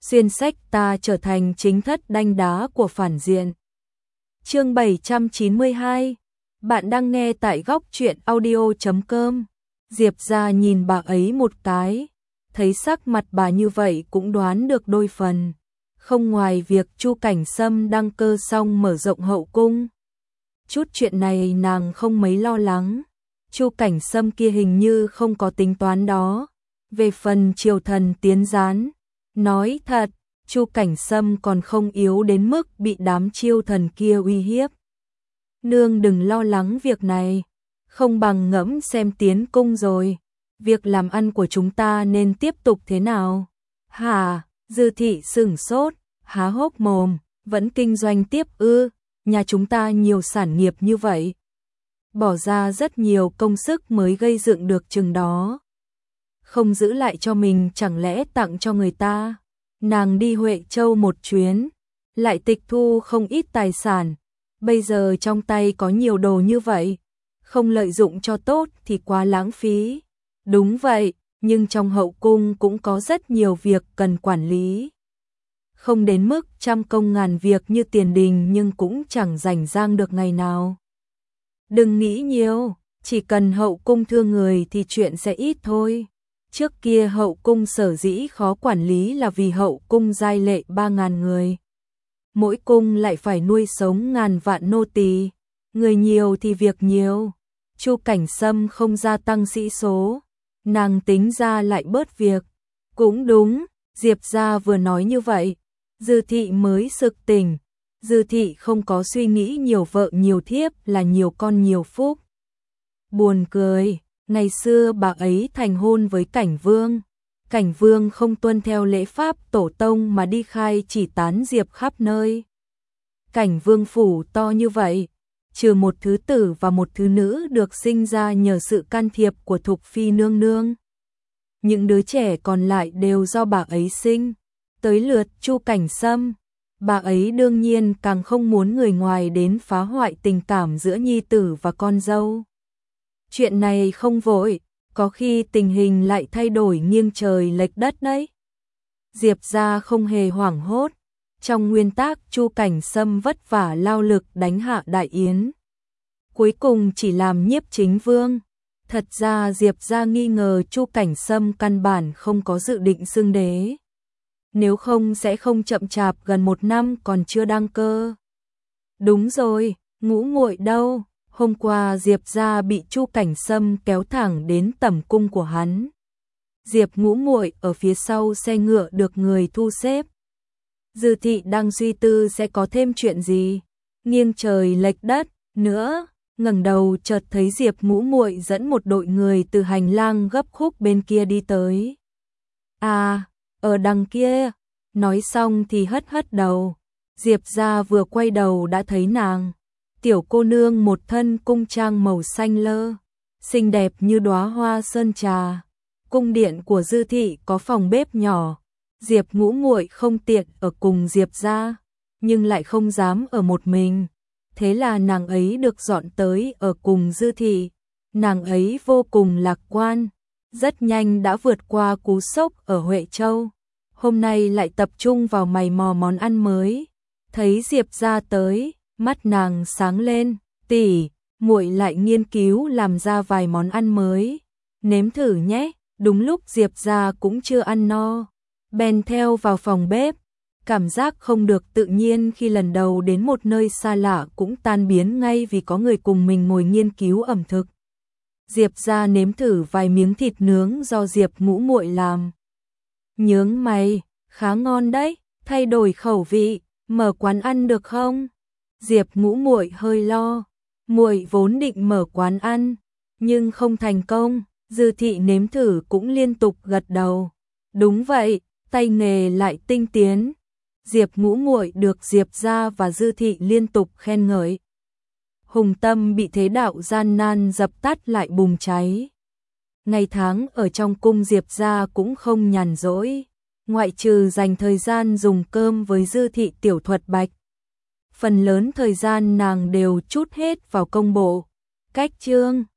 xuyên sách ta trở thành chính thất đanh đá của phản diện. Chương 792. Bạn đang nghe tại góc truyện audio.com. Diệp Gia nhìn bà ấy một cái, thấy sắc mặt bà như vậy cũng đoán được đôi phần. Không ngoài việc Chu Cảnh Sâm đăng cơ xong mở rộng hậu cung, chút chuyện này nàng không mấy lo lắng. Chu Cảnh Sâm kia hình như không có tính toán đó. Về phần triều thần tiến gián, nói thật, Chu Cảnh Sâm còn không yếu đến mức bị đám triều thần kia uy hiếp. Nương đừng lo lắng việc này, không bằng ngẫm xem tiến cung rồi, việc làm ăn của chúng ta nên tiếp tục thế nào? Hả? Dư thị sửng sốt, há hốc mồm, vẫn kinh doanh tiếp ư? Nhà chúng ta nhiều sản nghiệp như vậy, bỏ ra rất nhiều công sức mới gây dựng được chừng đó. Không giữ lại cho mình chẳng lẽ tặng cho người ta? Nàng đi Huệ Châu một chuyến, lại tịch thu không ít tài sản, bây giờ trong tay có nhiều đồ như vậy, không lợi dụng cho tốt thì quá lãng phí. Đúng vậy, nhưng trong hậu cung cũng có rất nhiều việc cần quản lý. Không đến mức trăm công ngàn việc như tiền đình nhưng cũng chẳng rảnh rang được ngày nào. Đừng nghĩ nhiều, chỉ cần hậu cung thương người thì chuyện sẽ ít thôi. Trước kia hậu cung sở dĩ khó quản lý là vì hậu cung giai lệ 3.000 người. Mỗi cung lại phải nuôi sống ngàn vạn nô tỳ, người nhiều thì việc nhiều. Chu Cảnh Sâm không gia tăng sĩ số, nàng tính ra lại bớt việc. Cũng đúng, Diệp Gia vừa nói như vậy, Dư thị mới sực tỉnh. Dư thị không có suy nghĩ nhiều vợ nhiều thiếp là nhiều con nhiều phúc. Buồn cười, ngày xưa bà ấy thành hôn với Cảnh Vương. Cảnh Vương không tuân theo lễ pháp tổ tông mà đi khai chỉ tán diệp khắp nơi. Cảnh Vương phủ to như vậy, trừ một thứ tử và một thứ nữ được sinh ra nhờ sự can thiệp của Thục Phi nương nương. Những đứa trẻ còn lại đều do bà ấy sinh. Tới lượt Chu Cảnh Sâm, bà ấy đương nhiên càng không muốn người ngoài đến phá hoại tình cảm giữa nhi tử và con dâu. Chuyện này không vội, có khi tình hình lại thay đổi nghiêng trời lệch đất đấy. Diệp Gia không hề hoảng hốt, trong nguyên tắc Chu Cảnh Sâm vất vả lao lực đánh hạ Đại Yến, cuối cùng chỉ làm nhiếp chính vương. Thật ra Diệp Gia nghi ngờ Chu Cảnh Sâm căn bản không có dự định xưng đế. Nếu không sẽ không chậm chạp gần 1 năm còn chưa đăng cơ. Đúng rồi, Ngũ muội đâu? Hôm qua Diệp Gia bị Chu Cảnh Sâm kéo thẳng đến tẩm cung của hắn. Diệp Ngũ muội ở phía sau xe ngựa được người thu xếp. Dư thị đang suy tư sẽ có thêm chuyện gì, nghiêng trời lệch đất nữa, ngẩng đầu chợt thấy Diệp Ngũ muội dẫn một đội người từ hành lang gấp khúc bên kia đi tới. À, ở đằng kia. Nói xong thì hất hất đầu. Diệp Gia vừa quay đầu đã thấy nàng, tiểu cô nương một thân cung trang màu xanh lơ, xinh đẹp như đóa hoa sơn trà. Cung điện của Dư thị có phòng bếp nhỏ. Diệp Ngũ muội không tiện ở cùng Diệp Gia, nhưng lại không dám ở một mình. Thế là nàng ấy được dọn tới ở cùng Dư thị. Nàng ấy vô cùng lạc quan, rất nhanh đã vượt qua cú sốc ở Huệ Châu. Hôm nay lại tập trung vào mày mò món ăn mới. Thấy Diệp Gia tới, mắt nàng sáng lên, tỷ, muội lại nghiên cứu làm ra vài món ăn mới, nếm thử nhé. Đúng lúc Diệp Gia cũng chưa ăn no, bèn theo vào phòng bếp. Cảm giác không được tự nhiên khi lần đầu đến một nơi xa lạ cũng tan biến ngay vì có người cùng mình ngồi nghiên cứu ẩm thực. Diệp Gia nếm thử vài miếng thịt nướng do Diệp Ngũ muội làm. Nhướng mày, khá ngon đấy, thay đổi khẩu vị, mở quán ăn được không? Diệp Ngũ muội hơi lo, muội vốn định mở quán ăn, nhưng không thành công. Dư thị nếm thử cũng liên tục gật đầu. Đúng vậy, tay nghề lại tinh tiến. Diệp Ngũ muội được Diệp Gia và Dư thị liên tục khen ngợi. Hùng tâm bị thế đạo gian nan dập tắt lại bùng cháy. Ngày tháng ở trong cung Diệp Gia cũng không nhàn rỗi, ngoại trừ dành thời gian dùng cơm với Dư thị tiểu thuật bạch. Phần lớn thời gian nàng đều trút hết vào công bộ, cách chương.